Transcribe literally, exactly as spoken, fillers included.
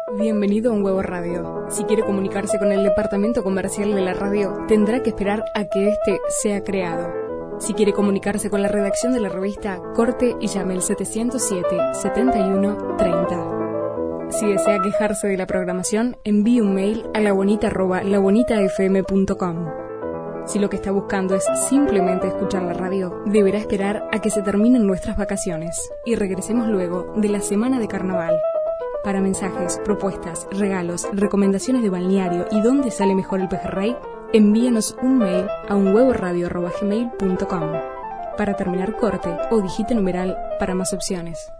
Bienvenido a Un Huevo Radio. Si quiere comunicarse con el departamento comercial de la radio, tendrá que esperar a que éste sea creado. Si quiere comunicarse con la redacción de la revista, corte y llame al setecientos siete, setenta y uno, treinta. Si desea quejarse de la programación, envíe un mail a labonita arroba labonitafm punto com. Si lo que está buscando es simplemente escuchar la radio, deberá esperar a que se terminen nuestras vacaciones y regresemos luego de la semana de carnaval. Para mensajes, propuestas, regalos, recomendaciones de balneario y dónde sale mejor el pejerrey, envíenos un mail a unhuevoradio arroba gmail punto com. Para terminar, corte o digite numeral para más opciones.